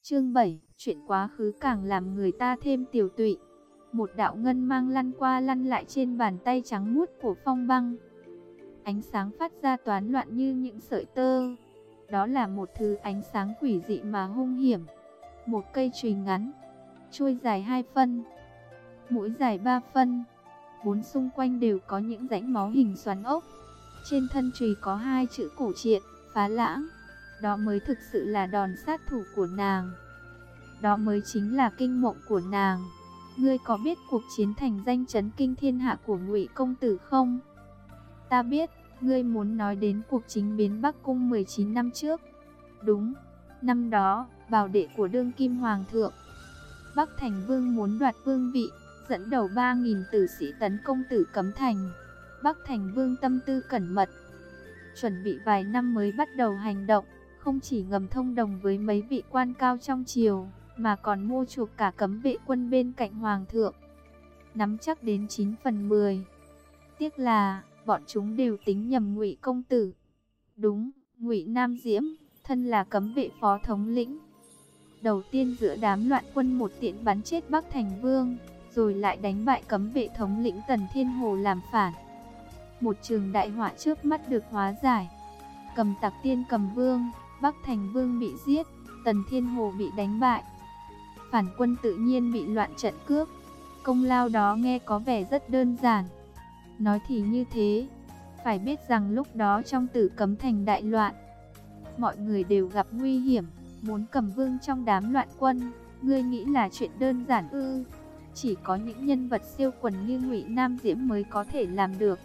Chương 7, chuyện quá khứ càng làm người ta thêm tiểu tụy. Một đạo ngân mang lăn qua lăn lại trên bàn tay trắng muốt của Phong Băng. Ánh sáng phát ra toán loạn như những sợi tơ. Đó là một thứ ánh sáng quỷ dị mà hung hiểm. Một cây chùy ngắn, chuôi dài 2 phân, mũi dài 3 phân. Bốn xung quanh đều có những rãnh máu hình xoắn ốc. Trên thân chùy có 2 chữ cổ truyện, Phá Lãng. Đó mới thực sự là đòn sát thủ của nàng. Đó mới chính là kinh mộng của nàng. Ngươi có biết cuộc chiến thành danh chấn kinh thiên hạ của Ngụy công tử không? Ta biết, ngươi muốn nói đến cuộc chính biến Bắc Cung 19 năm trước. Đúng, năm đó, bảo đệ của đương kim hoàng thượng Bắc Thành Vương muốn đoạt vương vị, dẫn đầu 3.000 tử sĩ tấn công Tử Cấm Thành. Bắc Thành Vương tâm tư cẩn mật, chuẩn bị vài năm mới bắt đầu hành động, không chỉ ngầm thông đồng với mấy vị quan cao trong triều, mà còn mua chuộc cả cấm vệ quân bên cạnh hoàng thượng, nắm chắc đến 9 phần 10. Tiếc là bọn chúng đều tính nhầm Ngụy công tử. Đúng, Ngụy Nam Diễm, thân là cấm vệ phó thống lĩnh. Đầu tiên giữa đám loạn quân một tiễn bắn chết Bắc Thành Vương, rồi lại đánh bại cấm vệ thống lĩnh Tần Thiên Hồ làm phản. Một trường đại họa trước mắt được hóa giải. Cầm tặc Tiên Cầm Vương, Bắc Thành Vương bị giết, Tần Thiên Hồ bị đánh bại. Phản quân tự nhiên bị loạn trận cướp. Công lao đó nghe có vẻ rất đơn giản. Nói thì như thế, phải biết rằng lúc đó trong Tử Cấm Thành đại loạn, mọi người đều gặp nguy hiểm, muốn cầm vương trong đám loạn quân. Ngươi nghĩ là chuyện đơn giản ư? Chỉ có những nhân vật siêu quần như Ngụy Nam Diễm mới có thể làm được.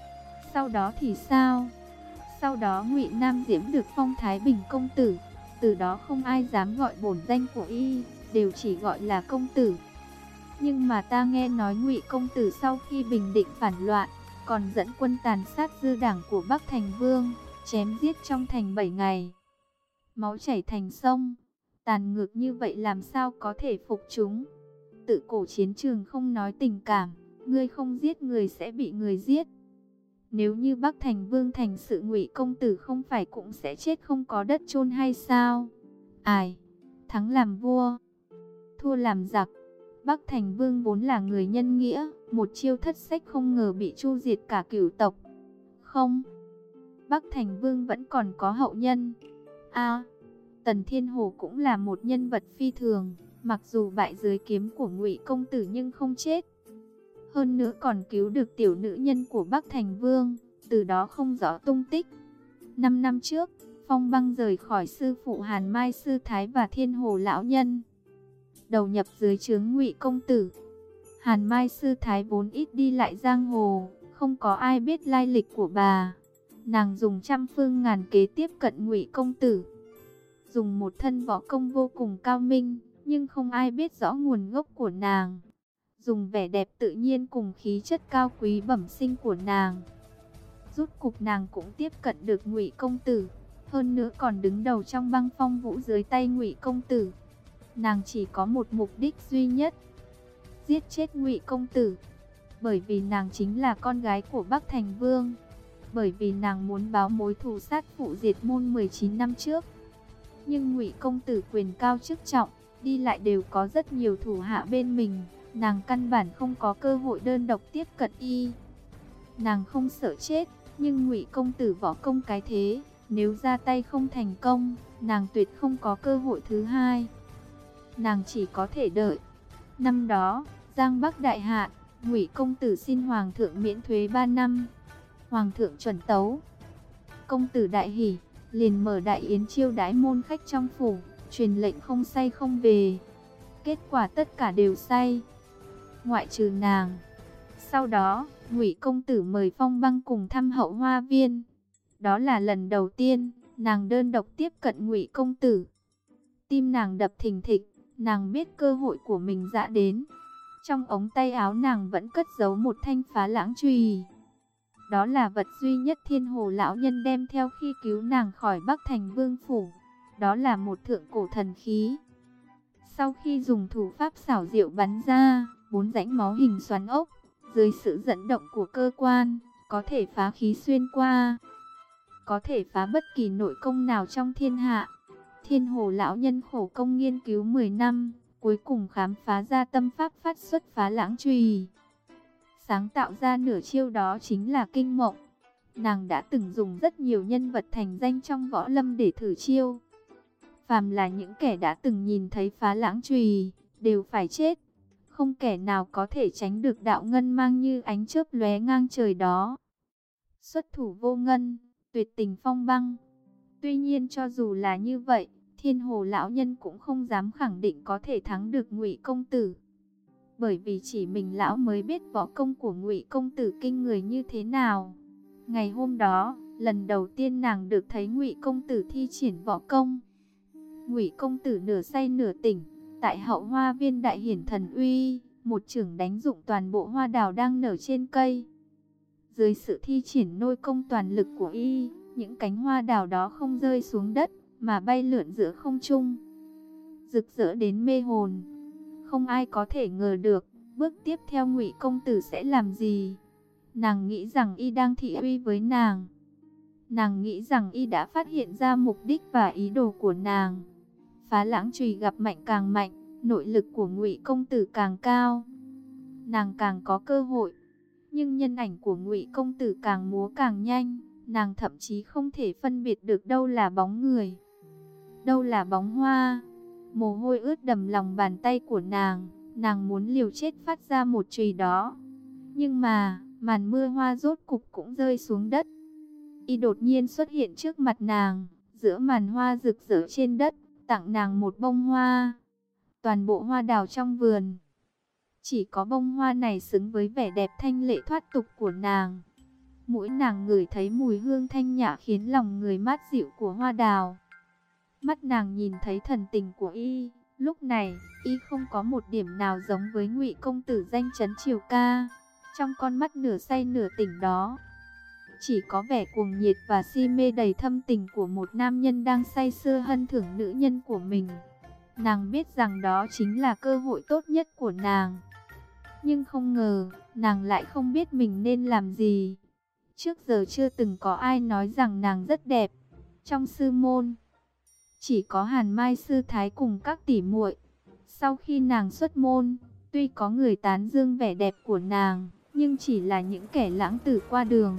Sau đó thì sao? Sau đó Ngụy Nam Diễm được phong Thái Bình công tử, từ đó không ai dám gọi bổn danh của y, đều chỉ gọi là công tử. Nhưng mà ta nghe nói Ngụy công tử sau khi bình định phản loạn, còn dẫn quân tàn sát dư đảng của Bắc Thành Vương, chém giết trong thành 7 ngày. Máu chảy thành sông, tàn ngược như vậy làm sao có thể phục chúng? Tự cổ chiến trường không nói tình cảm, ngươi không giết người sẽ bị người giết. Nếu như Bắc Thành Vương thành sự, Ngụy công tử không phải cũng sẽ chết không có đất chôn hay sao? Ai, thắng làm vua, thua làm giặc. Bắc Thành Vương vốn là người nhân nghĩa, một chiêu thất sách không ngờ bị chu diệt cả cửu tộc. Không, Bắc Thành Vương vẫn còn có hậu nhân. Tần Thiên Hồ cũng là một nhân vật phi thường, mặc dù bại dưới kiếm của Ngụy công tử nhưng không chết. Hơn nữa còn cứu được tiểu nữ nhân của Bắc Thành Vương, từ đó không rõ tung tích. 5 năm trước, Phong Băng rời khỏi sư phụ Hàn Mai sư thái và Thiên Hồ lão nhân, đầu nhập dưới trướng Ngụy công tử. Hàn Mai sư thái vốn ít đi lại giang hồ, không có ai biết lai lịch của bà. Nàng dùng trăm phương ngàn kế tiếp cận Ngụy công tử, dùng một thân võ công vô cùng cao minh, nhưng không ai biết rõ nguồn gốc của nàng. Dùng vẻ đẹp tự nhiên cùng khí chất cao quý bẩm sinh của nàng, rốt cục nàng cũng tiếp cận được Ngụy công tử, hơn nữa còn đứng đầu trong Băng Phong Vũ dưới tay Ngụy công tử. Nàng chỉ có một mục đích duy nhất, giết chết Ngụy công tử, bởi vì nàng chính là con gái của Bắc Thành Vương, bởi vì nàng muốn báo mối thù sát phụ diệt môn 19 năm trước. Nhưng Ngụy công tử quyền cao chức trọng, đi lại đều có rất nhiều thủ hạ bên mình, nàng căn bản không có cơ hội đơn độc tiếp cận y. Nàng không sợ chết, nhưng Ngụy công tử võ công cái thế, nếu ra tay không thành công, nàng tuyệt không có cơ hội thứ hai. Nàng chỉ có thể đợi. Năm đó, Giang Bắc đại hạn, Ngụy công tử xin hoàng thượng miễn thuế 3 năm. Hoàng thượng chuẩn tấu. Công tử đại hỉ, liền mở đại yến chiêu đãi môn khách trong phủ, truyền lệnh không say không về. Kết quả tất cả đều say, ngoại trừ nàng. Sau đó, Ngụy công tử mời Phong Băng cùng thăm Hậu Hoa viên. Đó là lần đầu tiên nàng đơn độc tiếp cận Ngụy công tử. Tim nàng đập thình thịch, nàng biết cơ hội của mình đã đến. Trong ống tay áo nàng vẫn cất giấu một thanh Phá Lãng chùy. Đó là vật duy nhất Thiên Hồ lão nhân đem theo khi cứu nàng khỏi Bắc Thành Vương phủ. Đó là một thượng cổ thần khí. Sau khi dùng thủ pháp xảo diệu bắn ra 4 rãnh máu hình xoắn ốc, dưới sự dẫn động của cơ quan, có thể phá khí xuyên qua, có thể phá bất kỳ nội công nào trong thiên hạ. Thiên Hồ lão nhân khổ công nghiên cứu 10 năm, cuối cùng khám phá ra tâm pháp phát xuất Phá Lãng Chùy. Sáng tạo ra nửa chiêu đó chính là Kinh Mộng. Nàng đã từng dùng rất nhiều nhân vật thành danh trong võ lâm để thử chiêu. Phàm là những kẻ đã từng nhìn thấy Phá Lãng Chùy đều phải chết. Không kẻ nào có thể tránh được đạo ngân mang như ánh chớp lóe ngang trời đó. Xuất thủ vô ngân, tuyệt tình phong băng. Tuy nhiên cho dù là như vậy, Thiên Hồ lão nhân cũng không dám khẳng định có thể thắng được Ngụy công tử. Bởi vì chỉ mình lão mới biết võ công của Ngụy công tử kinh người như thế nào. Ngày hôm đó, lần đầu tiên nàng được thấy Ngụy công tử thi triển võ công. Ngụy công tử nửa say nửa tỉnh, tại Hậu Hoa Viên đại hiển thần uy, một chưởng đánh dụng toàn bộ hoa đào đang nở trên cây. Dưới sự thi triển nội công toàn lực của y, những cánh hoa đào đó không rơi xuống đất, mà bay lượn giữa không trung, rực rỡ đến mê hồn. Không ai có thể ngờ được, bước tiếp theo Ngụy công tử sẽ làm gì. Nàng nghĩ rằng y đang thị uy với nàng. Nàng nghĩ rằng y đã phát hiện ra mục đích và ý đồ của nàng. Phá Lãng Chùy gặp mạnh càng mạnh, nội lực của Ngụy công tử càng cao, nàng càng có cơ hội. Nhưng nhân ảnh của Ngụy công tử càng múa càng nhanh, nàng thậm chí không thể phân biệt được đâu là bóng người, đâu là bóng hoa. Mồ hôi ướt đầm lòng bàn tay của nàng, nàng muốn liều chết phát ra một chùy đó. Nhưng mà, màn mưa hoa rốt cục cũng rơi xuống đất. Y đột nhiên xuất hiện trước mặt nàng, giữa màn hoa rực rỡ trên đất, tặng nàng một bông hoa. Toàn bộ hoa đào trong vườn, chỉ có bông hoa này xứng với vẻ đẹp thanh lệ thoát tục của nàng. Mũi nàng ngửi thấy mùi hương thanh nhã khiến lòng người mát dịu của hoa đào. Mắt nàng nhìn thấy thần tình của y, lúc này, y không có một điểm nào giống với Ngụy công tử danh chấn triều ca. Trong con mắt nửa say nửa tỉnh đó, chỉ có vẻ cuồng nhiệt và si mê đầy thâm tình của một nam nhân đang say sưa hân thưởng nữ nhân của mình. Nàng biết rằng đó chính là cơ hội tốt nhất của nàng. Nhưng không ngờ, nàng lại không biết mình nên làm gì. Trước giờ chưa từng có ai nói rằng nàng rất đẹp. Trong sư môn, chỉ có Hàn Mai sư thái cùng các tỷ muội. Sau khi nàng xuất môn, tuy có người tán dương vẻ đẹp của nàng, nhưng chỉ là những kẻ lãng tử qua đường.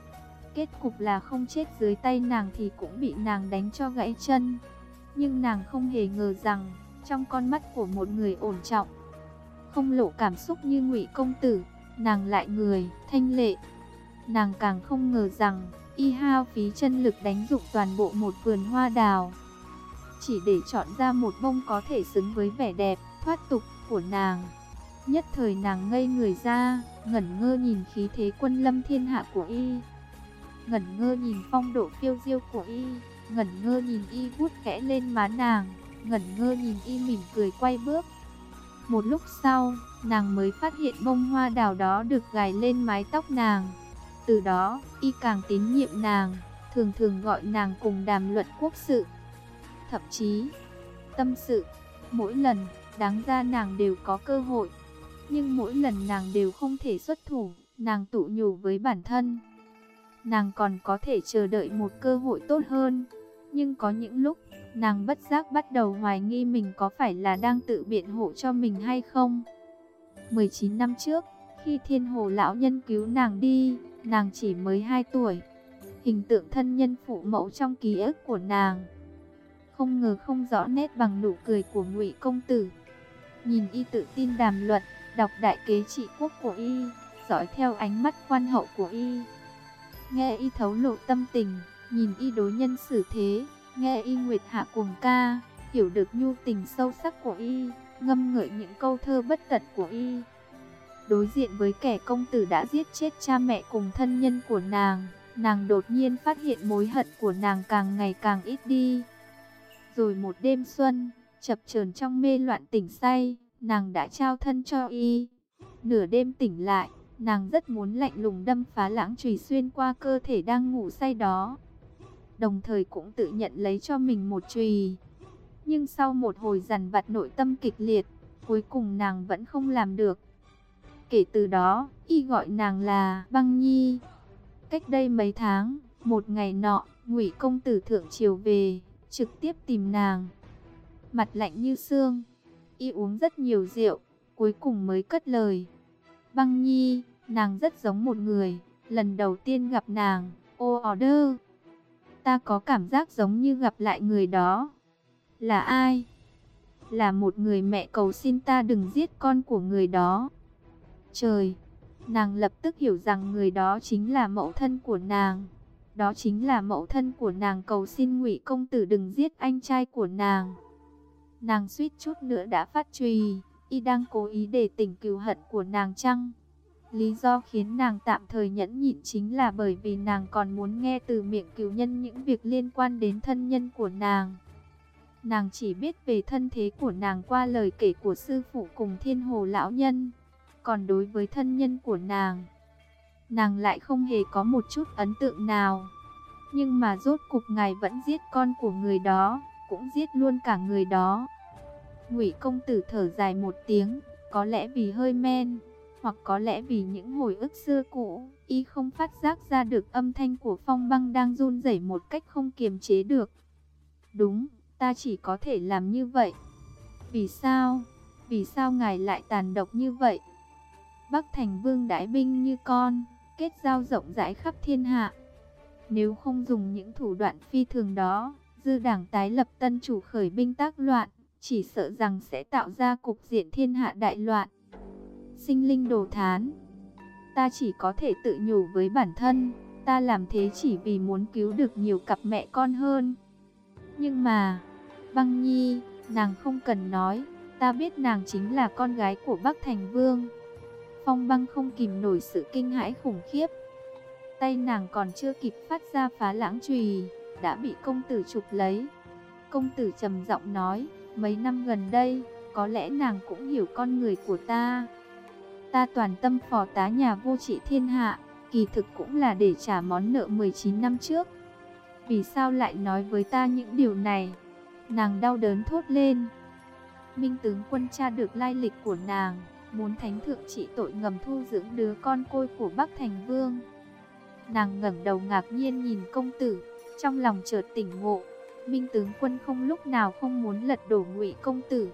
Kết cục là không chết dưới tay nàng thì cũng bị nàng đánh cho gãy chân. Nhưng nàng không hề ngờ rằng, trong con mắt của một người ổn trọng, không lộ cảm xúc như Ngụy công tử, nàng lại người thanh lệ. Nàng càng không ngờ rằng, y hao phí chân lực đánh dụng toàn bộ một vườn hoa đào, chỉ để chọn ra một bông có thể xứng với vẻ đẹp, thoát tục của nàng. Nhất thời nàng ngây người ra, ngẩn ngơ nhìn khí thế quân lâm thiên hạ của y, ngẩn ngơ nhìn phong độ phiêu diêu của y, ngẩn ngơ nhìn y vuốt khẽ lên má nàng, ngẩn ngơ nhìn y mỉm cười quay bước. Một lúc sau, nàng mới phát hiện bông hoa đào đó được gài lên mái tóc nàng. Từ đó, y càng tín nhiệm nàng, thường thường gọi nàng cùng đàm luận quốc sự, thậm chí tâm sự. Mỗi lần, đáng ra nàng đều có cơ hội, nhưng mỗi lần nàng đều không thể xuất thủ. Nàng tự nhủ với bản thân, nàng còn có thể chờ đợi một cơ hội tốt hơn. Nhưng có những lúc, nàng bất giác bắt đầu hoài nghi mình có phải là đang tự biện hộ cho mình hay không. 19 năm trước, khi Thiên Hồ lão nhân cứu nàng đi, nàng chỉ mới 2 tuổi. Hình tượng thân nhân phụ mẫu trong ký ức của nàng, không ngờ không rõ nét bằng nụ cười của Ngụy công tử. Nhìn y tự tin đàm luận, đọc đại kế trị quốc của y, dõi theo ánh mắt khoan hậu của y, nghe y thấu lộ tâm tình, nhìn y đối nhân xử thế, nghe y nguyệt hạ cuồng ca, hiểu được nhu tình sâu sắc của y, ngâm ngợi những câu thơ bất tận của y. Đối diện với kẻ công tử đã giết chết cha mẹ cùng thân nhân của nàng đột nhiên phát hiện mối hận của nàng càng ngày càng ít đi. Rồi một đêm xuân, chập chờn trong mê loạn tỉnh say, nàng đã trao thân cho y. Nửa đêm tỉnh lại, nàng rất muốn lạnh lùng đâm Phá Lãng Chùy xuyên qua cơ thể đang ngủ say đó, đồng thời cũng tự nhận lấy cho mình một chùy. Nhưng sau một hồi dằn vặt nội tâm kịch liệt, cuối cùng nàng vẫn không làm được. Kể từ đó, y gọi nàng là Băng Nhi. Cách đây mấy tháng, một ngày nọ, Ngụy công tử thượng triều về, trực tiếp tìm nàng. Mặt lạnh như xương, y uống rất nhiều rượu, cuối cùng mới cất lời. Băng Nhi, nàng rất giống một người, lần đầu tiên gặp nàng, order. Ta có cảm giác giống như gặp lại người đó. Là ai? Là một người mẹ cầu xin ta đừng giết con của người đó. Trời! Nàng lập tức hiểu rằng người đó chính là mẫu thân của nàng. Đó chính là mẫu thân của nàng cầu xin Ngụy công tử đừng giết anh trai của nàng. Nàng suýt chút nữa đã phát trùy, y đang cố ý để tỉnh cừu hận của nàng chăng? Lý do khiến nàng tạm thời nhẫn nhịn chính là bởi vì nàng còn muốn nghe từ miệng cừu nhân những việc liên quan đến thân nhân của nàng. Nàng chỉ biết về thân thế của nàng qua lời kể của sư phụ cùng Thiên Hồ lão nhân. Còn đối với thân nhân của nàng lại không hề có một chút ấn tượng nào. Nhưng mà rốt cục ngài vẫn giết con của người đó, cũng giết luôn cả người đó. Ngụy công tử thở dài một tiếng, có lẽ vì hơi men, hoặc có lẽ vì những hồi ức xưa cũ, y không phát giác ra được âm thanh của Phong Băng đang run rẩy một cách không kiềm chế được. Đúng, ta chỉ có thể làm như vậy. Vì sao? Vì sao ngài lại tàn độc như vậy? Bắc Thành Vương đãi binh như con, kết giao rộng rãi khắp thiên hạ. Nếu không dùng những thủ đoạn phi thường đó, dư đảng tái lập tân chủ khởi binh tác loạn, chỉ sợ rằng sẽ tạo ra cục diện thiên hạ đại loạn. Sinh linh đồ thán. Ta chỉ có thể tự nhủ với bản thân, ta làm thế chỉ vì muốn cứu được nhiều cặp mẹ con hơn. Nhưng mà, Băng Nhi, nàng không cần nói, ta biết nàng chính là con gái của Bắc Thành Vương. Phong Băng không kìm nổi sự kinh hãi khủng khiếp. Tay nàng còn chưa kịp phát ra phá lãng chùy, đã bị công tử chụp lấy. Công tử trầm giọng nói, mấy năm gần đây, có lẽ nàng cũng hiểu con người của ta. Ta toàn tâm phò tá nhà vô trị thiên hạ, kỳ thực cũng là để trả món nợ 19 năm trước. Vì sao lại nói với ta những điều này? Nàng đau đớn thốt lên. Minh tướng quân tra được lai lịch của nàng, muốn thánh thượng trị tội ngầm thu dưỡng đứa con côi của Bắc Thành Vương. Nàng ngẩng đầu ngạc nhiên nhìn công tử, trong lòng chợt tỉnh ngộ. Minh tướng quân không lúc nào không muốn lật đổ Ngụy công tử,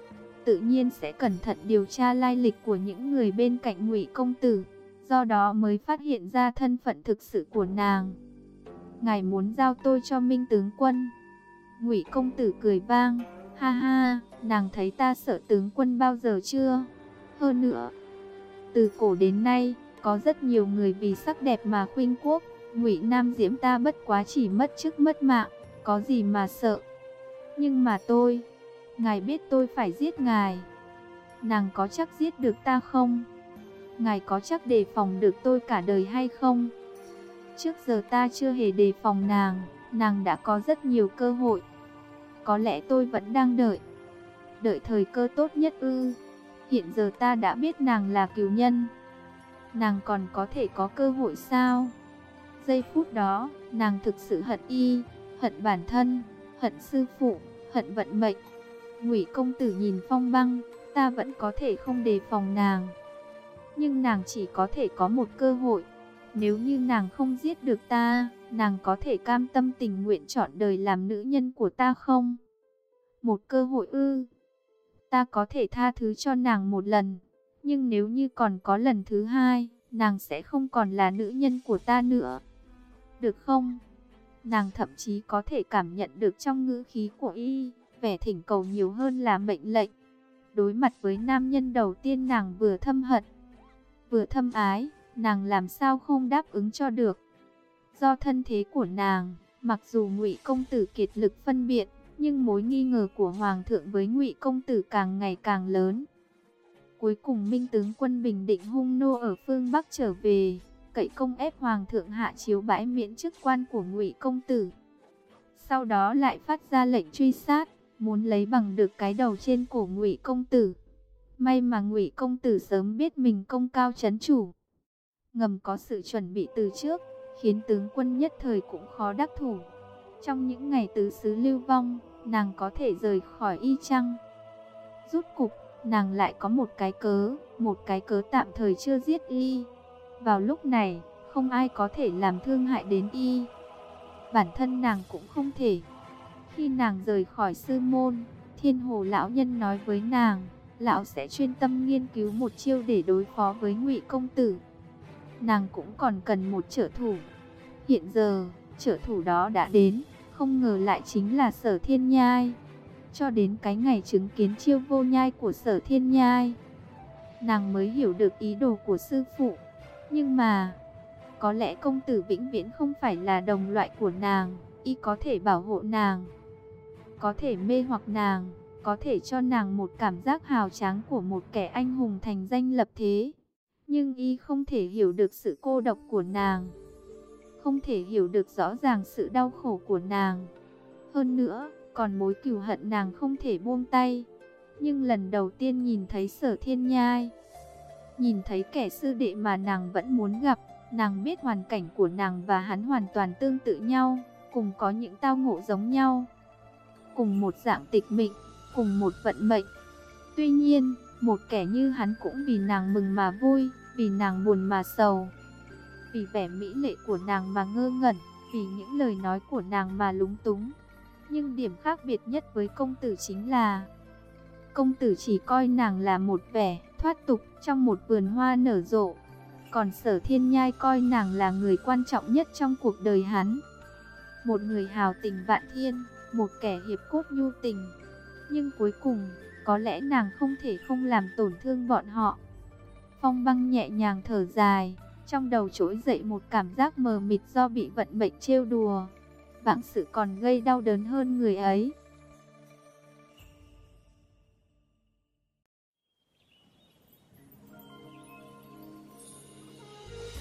tự nhiên sẽ cẩn thận điều tra lai lịch của những người bên cạnh Ngụy công tử, do đó mới phát hiện ra thân phận thực sự của nàng. Ngài muốn giao tôi cho Minh tướng quân? Ngụy công tử cười vang, ha ha, nàng thấy ta sợ tướng quân bao giờ chưa? Hơn nữa, từ cổ đến nay, có rất nhiều người vì sắc đẹp mà khuynh quốc, Ngụy Nam Diễm ta bất quá chỉ mất chức mất mạng, có gì mà sợ. Nhưng mà tôi, ngài biết tôi phải giết ngài, nàng có chắc giết được ta không? Ngài có chắc đề phòng được tôi cả đời hay không? Trước giờ ta chưa hề đề phòng nàng đã có rất nhiều cơ hội. Có lẽ tôi vẫn đang đợi thời cơ tốt nhất ư? Hiện giờ ta đã biết nàng là cừu nhân, nàng còn có thể có cơ hội sao? Giây phút đó, nàng thực sự hận y, hận bản thân, hận sư phụ, hận vận mệnh. Ngụy công tử nhìn Phong Băng, ta vẫn có thể không đề phòng nàng, nhưng nàng chỉ có thể có một cơ hội. Nếu như nàng không giết được ta, nàng có thể cam tâm tình nguyện chọn đời làm nữ nhân của ta không? Một cơ hội ư? Ta có thể tha thứ cho nàng một lần, nhưng nếu như còn có lần thứ hai, nàng sẽ không còn là nữ nhân của ta nữa. Được không? Nàng thậm chí có thể cảm nhận được trong ngữ khí của y, vẻ thỉnh cầu nhiều hơn là mệnh lệnh. Đối mặt với nam nhân đầu tiên nàng vừa thâm hận, vừa thâm ái, nàng làm sao không đáp ứng cho được. Do thân thế của nàng, mặc dù Ngụy công tử kiệt lực phân biệt, nhưng mối nghi ngờ của hoàng thượng với Ngụy công tử càng ngày càng lớn. Cuối cùng Minh tướng quân bình định hung nô ở phương Bắc trở về, cậy công ép hoàng thượng hạ chiếu bãi miễn chức quan của Ngụy công tử. Sau đó lại phát ra lệnh truy sát, muốn lấy bằng được cái đầu trên cổ Ngụy công tử. May mà Ngụy công tử sớm biết mình công cao trấn chủ, ngầm có sự chuẩn bị từ trước, khiến tướng quân nhất thời cũng khó đắc thủ. Trong những ngày tứ xứ lưu vong, nàng có thể rời khỏi y chăng? Rút cục, nàng lại có một cái cớ tạm thời chưa giết y. Vào lúc này, không ai có thể làm thương hại đến y. Bản thân nàng cũng không thể. Khi nàng rời khỏi sư môn, Thiên Hồ lão nhân nói với nàng, lão sẽ chuyên tâm nghiên cứu một chiêu để đối phó với Ngụy công tử. Nàng cũng còn cần một trợ thủ. Hiện giờ, trợ thủ đó đã đến, không ngờ lại chính là Sở Thiên Nhai. Cho đến cái ngày chứng kiến chiêu vô nhai của Sở Thiên Nhai, nàng mới hiểu được ý đồ của sư phụ. Nhưng mà, có lẽ công tử vĩnh viễn không phải là đồng loại của nàng, y có thể bảo hộ nàng, có thể mê hoặc nàng, có thể cho nàng một cảm giác hào tráng của một kẻ anh hùng thành danh lập thế. Nhưng y không thể hiểu được sự cô độc của nàng, không thể hiểu được rõ ràng sự đau khổ của nàng. Hơn nữa, còn mối cừu hận nàng không thể buông tay. Nhưng lần đầu tiên nhìn thấy Sở Thiên Nhai, nhìn thấy kẻ sư đệ mà nàng vẫn muốn gặp, nàng biết hoàn cảnh của nàng và hắn hoàn toàn tương tự nhau, cùng có những tao ngộ giống nhau, cùng một dạng tịch mệnh, cùng một vận mệnh. Tuy nhiên, một kẻ như hắn cũng vì nàng mừng mà vui, vì nàng buồn mà sầu, vì vẻ mỹ lệ của nàng mà ngơ ngẩn, vì những lời nói của nàng mà lúng túng. Nhưng điểm khác biệt nhất với công tử chính là công tử chỉ coi nàng là một vẻ thoát tục trong một vườn hoa nở rộ, còn Sở Thiên Nhai coi nàng là người quan trọng nhất trong cuộc đời hắn. Một người hào tình vạn thiên, một kẻ hiệp cốt nhu tình. Nhưng cuối cùng, có lẽ nàng không thể không làm tổn thương bọn họ. Phong Băng nhẹ nhàng thở dài, trong đầu trỗi dậy một cảm giác mờ mịt do bị vận mệnh trêu đùa. Vãng sự còn gây đau đớn hơn người ấy.